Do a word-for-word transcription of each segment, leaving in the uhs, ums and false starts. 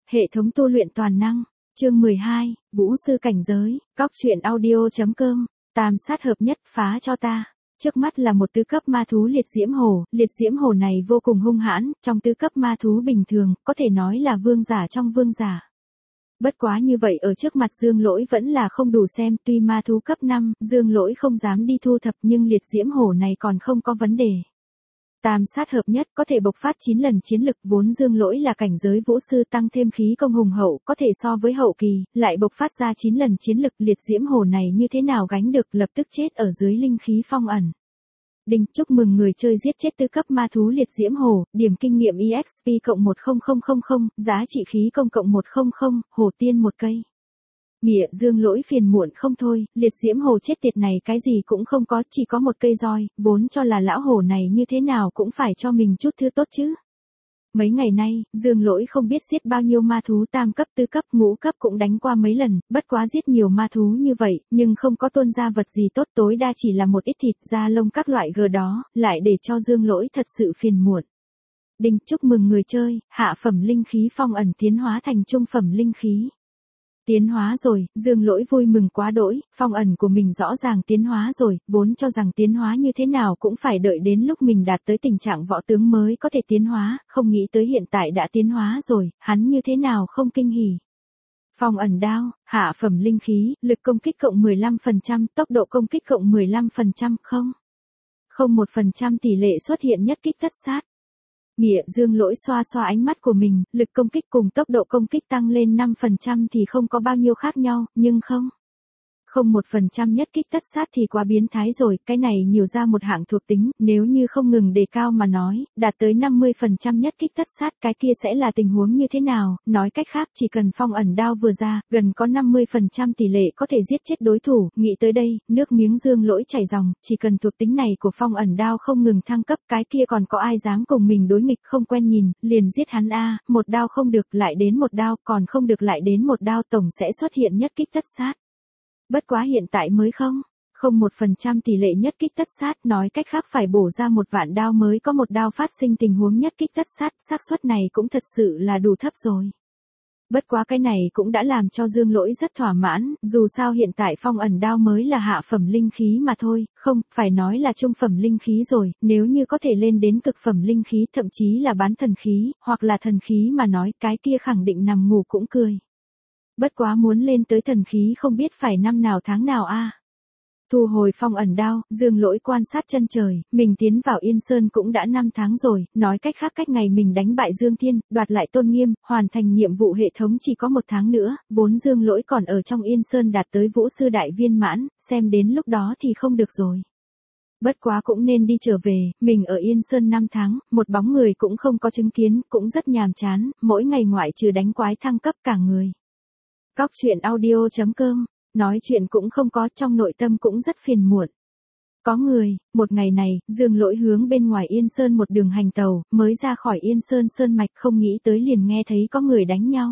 hệ thống tu luyện toàn năng, chương mười hai, Vũ sư cảnh giới, cóc truyện audio.com, tam sát hợp nhất phá cho ta. Trước mắt là một tứ cấp ma thú liệt diễm hổ, liệt diễm hổ này vô cùng hung hãn, trong tứ cấp ma thú bình thường, có thể nói là vương giả trong vương giả. Bất quá như vậy ở trước mặt Dương Lỗi vẫn là không đủ xem, tuy ma thú cấp năm, Dương Lỗi không dám đi thu thập nhưng liệt diễm hổ này còn không có vấn đề. Tam sát hợp nhất có thể bộc phát chín lần chiến lực, vốn Dương Lỗi là cảnh giới vũ sư tăng thêm khí công hùng hậu, có thể so với hậu kỳ, lại bộc phát ra chín lần chiến lực, liệt diễm hổ này như thế nào gánh được, lập tức chết ở dưới linh khí phong ẩn. Đinh, chúc mừng người chơi giết chết tứ cấp ma thú liệt diễm hổ, điểm kinh nghiệm e ích pê cộng một nghìn, giá trị khí công cộng một trăm, hổ tiên một cây. Mịa, Dương Lỗi phiền muộn không thôi, liệt diễm hổ chết tiệt này cái gì cũng không có, chỉ có một cây roi, vốn cho là lão hổ này như thế nào cũng phải cho mình chút thứ tốt chứ. Mấy ngày nay, Dương Lỗi không biết giết bao nhiêu ma thú tam cấp, tứ cấp, ngũ cấp cũng đánh qua mấy lần, bất quá giết nhiều ma thú như vậy, nhưng không có tuôn ra vật gì tốt, tối đa chỉ là một ít thịt, da lông các loại gờ đó, lại để cho Dương Lỗi thật sự phiền muộn. Đinh, chúc mừng người chơi, hạ phẩm linh khí phong ẩn tiến hóa thành trung phẩm linh khí. Tiến hóa rồi, Dương Lỗi vui mừng quá đỗi, phong ẩn của mình rõ ràng tiến hóa rồi, vốn cho rằng tiến hóa như thế nào cũng phải đợi đến lúc mình đạt tới tình trạng võ tướng mới có thể tiến hóa, không nghĩ tới hiện tại đã tiến hóa rồi, hắn như thế nào không kinh hỉ. Phong ẩn đao, hạ phẩm linh khí, lực công kích cộng mười lăm phần trăm, tốc độ công kích cộng mười lăm phần trăm, không. Không một phần trăm tỷ lệ xuất hiện nhất kích thất sát. Mịa, Dương Lỗi xoa xoa ánh mắt của mình, lực công kích cùng tốc độ công kích tăng lên năm phần trăm thì không có bao nhiêu khác nhau, nhưng không. Không một phần trăm nhất kích tất sát thì quá biến thái rồi, cái này nhiều ra một hạng thuộc tính, nếu như không ngừng đề cao mà nói, đạt tới năm mươi phần trăm nhất kích tất sát cái kia sẽ là tình huống như thế nào, nói cách khác chỉ cần phong ẩn đao vừa ra, gần có năm mươi phần trăm tỷ lệ có thể giết chết đối thủ, nghĩ tới đây, nước miếng Dương Lỗi chảy ròng, chỉ cần thuộc tính này của phong ẩn đao không ngừng thăng cấp cái kia còn có ai dám cùng mình đối nghịch không quen nhìn, liền giết hắn a, một đao không được lại đến một đao, còn không được lại đến một đao tổng sẽ xuất hiện nhất kích tất sát. Bất quá hiện tại mới không, không một phần trăm tỷ lệ nhất kích tất sát, nói cách khác phải bổ ra một vạn đao mới có một đao phát sinh tình huống nhất kích tất sát, xác suất này cũng thật sự là đủ thấp rồi. Bất quá cái này cũng đã làm cho Dương Lỗi rất thỏa mãn, dù sao hiện tại phong ẩn đao mới là hạ phẩm linh khí mà thôi, không, phải nói là trung phẩm linh khí rồi, nếu như có thể lên đến cực phẩm linh khí thậm chí là bán thần khí, hoặc là thần khí mà nói cái kia khẳng định nằm ngủ cũng cười. Bất quá muốn lên tới thần khí không biết phải năm nào tháng nào a. À. Thu hồi phong ẩn đao, Dương Lỗi quan sát chân trời, mình tiến vào Yên Sơn cũng đã năm tháng rồi, nói cách khác cách ngày mình đánh bại Dương Thiên, đoạt lại tôn nghiêm, hoàn thành nhiệm vụ hệ thống chỉ có một tháng nữa, vốn Dương Lỗi còn ở trong Yên Sơn đạt tới vũ sư đại viên mãn, xem đến lúc đó thì không được rồi. Bất quá cũng nên đi trở về, mình ở Yên Sơn năm tháng, một bóng người cũng không có chứng kiến, cũng rất nhàm chán, mỗi ngày ngoại trừ đánh quái thăng cấp cả người. Cóc truyện audio.com, nói chuyện cũng không có, trong nội tâm cũng rất phiền muộn. Có người, một ngày này, Dương Lỗi hướng bên ngoài Yên Sơn một đường hành tàu, mới ra khỏi Yên Sơn Sơn Mạch không nghĩ tới liền nghe thấy có người đánh nhau.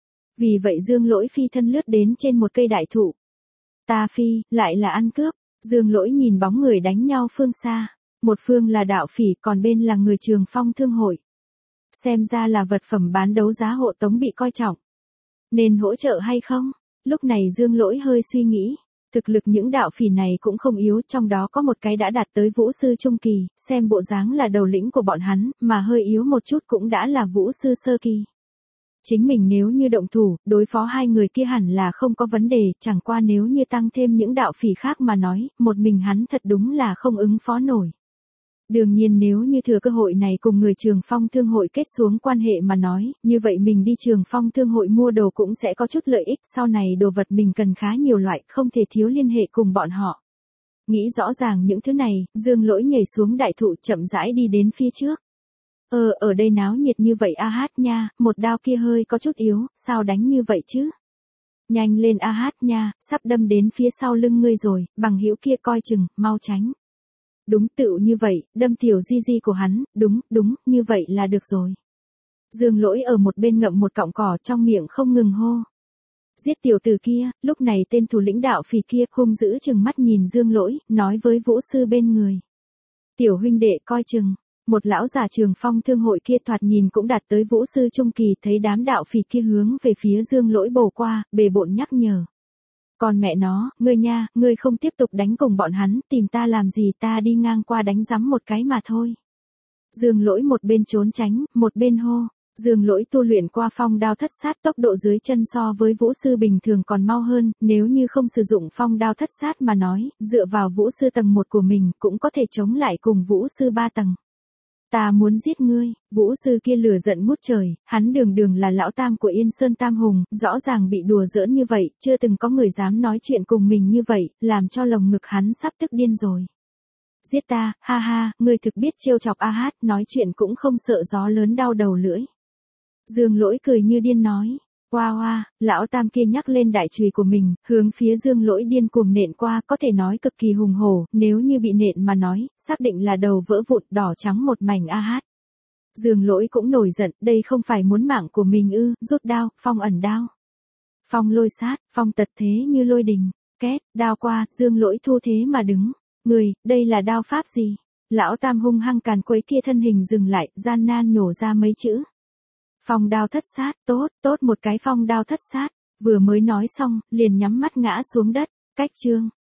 Vì vậy Dương Lỗi phi thân lướt đến trên một cây đại thụ. Ta phi, lại là ăn cướp, Dương Lỗi nhìn bóng người đánh nhau phương xa, một phương là đạo phỉ còn bên là người Trường Phong Thương Hội. Xem ra là vật phẩm bán đấu giá hộ tống bị coi trọng. Nên hỗ trợ hay không? Lúc này Dương Lỗi hơi suy nghĩ, thực lực những đạo phỉ này cũng không yếu, trong đó có một cái đã đạt tới vũ sư trung kỳ, xem bộ dáng là đầu lĩnh của bọn hắn, mà hơi yếu một chút cũng đã là vũ sư sơ kỳ. Chính mình nếu như động thủ, đối phó hai người kia hẳn là không có vấn đề, chẳng qua nếu như tăng thêm những đạo phỉ khác mà nói, một mình hắn thật đúng là không ứng phó nổi. Đương nhiên nếu như thừa cơ hội này cùng người Trường Phong Thương Hội kết xuống quan hệ mà nói, như vậy mình đi Trường Phong Thương Hội mua đồ cũng sẽ có chút lợi ích, sau này đồ vật mình cần khá nhiều loại, không thể thiếu liên hệ cùng bọn họ. Nghĩ rõ ràng những thứ này, Dương Lỗi nhảy xuống đại thụ chậm rãi đi đến phía trước. Ờ, ở đây náo nhiệt như vậy a hát nha, một đao kia hơi có chút yếu, sao đánh như vậy chứ? Nhanh lên a hát nha, sắp đâm đến phía sau lưng ngươi rồi, bằng hữu kia coi chừng, mau tránh. Đúng tựu như vậy, đâm tiểu di di của hắn, đúng, đúng, như vậy là được rồi. Dương Lỗi ở một bên ngậm một cọng cỏ trong miệng không ngừng hô. Giết tiểu tử kia, lúc này tên thủ lĩnh đạo phỉ kia hung dữ chừng mắt nhìn Dương Lỗi, nói với vũ sư bên người. Tiểu huynh đệ coi chừng, một lão già trường phong thương hội kia thoạt nhìn cũng đạt tới vũ sư trung kỳ, thấy đám đạo phỉ kia hướng về phía Dương Lỗi bổ qua, bề bộn nhắc nhở. Còn mẹ nó, ngươi nha, ngươi không tiếp tục đánh cùng bọn hắn, tìm ta làm gì, ta đi ngang qua đánh rắm một cái mà thôi. Dương Lỗi một bên trốn tránh, một bên hô. Dương Lỗi tu luyện qua phong đao thất sát, tốc độ dưới chân so với vũ sư bình thường còn mau hơn, nếu như không sử dụng phong đao thất sát mà nói, dựa vào vũ sư tầng một của mình cũng có thể chống lại cùng vũ sư ba tầng. Ta muốn giết ngươi, vũ sư kia lửa giận ngút trời, hắn đường đường là lão tam của Yên Sơn Tam Hùng, rõ ràng bị đùa giỡn như vậy, chưa từng có người dám nói chuyện cùng mình như vậy, làm cho lồng ngực hắn sắp tức điên rồi. Giết ta, ha ha, ngươi thực biết trêu chọc a hát, nói chuyện cũng không sợ gió lớn đau đầu lưỡi. Dương Lỗi cười như điên nói. Hoa hoa, lão tam kia nhắc lên đại chùy của mình, hướng phía Dương Lỗi điên cuồng nện qua, có thể nói cực kỳ hùng hổ, nếu như bị nện mà nói, xác định là đầu vỡ vụn đỏ trắng một mảnh a hát. Dương Lỗi cũng nổi giận, đây không phải muốn mạng của mình ư, rút đao, phong ẩn đao. Phong lôi sát, phong tật thế như lôi đình, két, đao qua, Dương Lỗi thu thế mà đứng. Người, đây là đao pháp gì? Lão tam hung hăng càn quấy kia thân hình dừng lại, gian nan nhổ ra mấy chữ. Phong đao thất sát, tốt, tốt một cái phong đao thất sát, vừa mới nói xong, liền nhắm mắt ngã xuống đất, cách chương.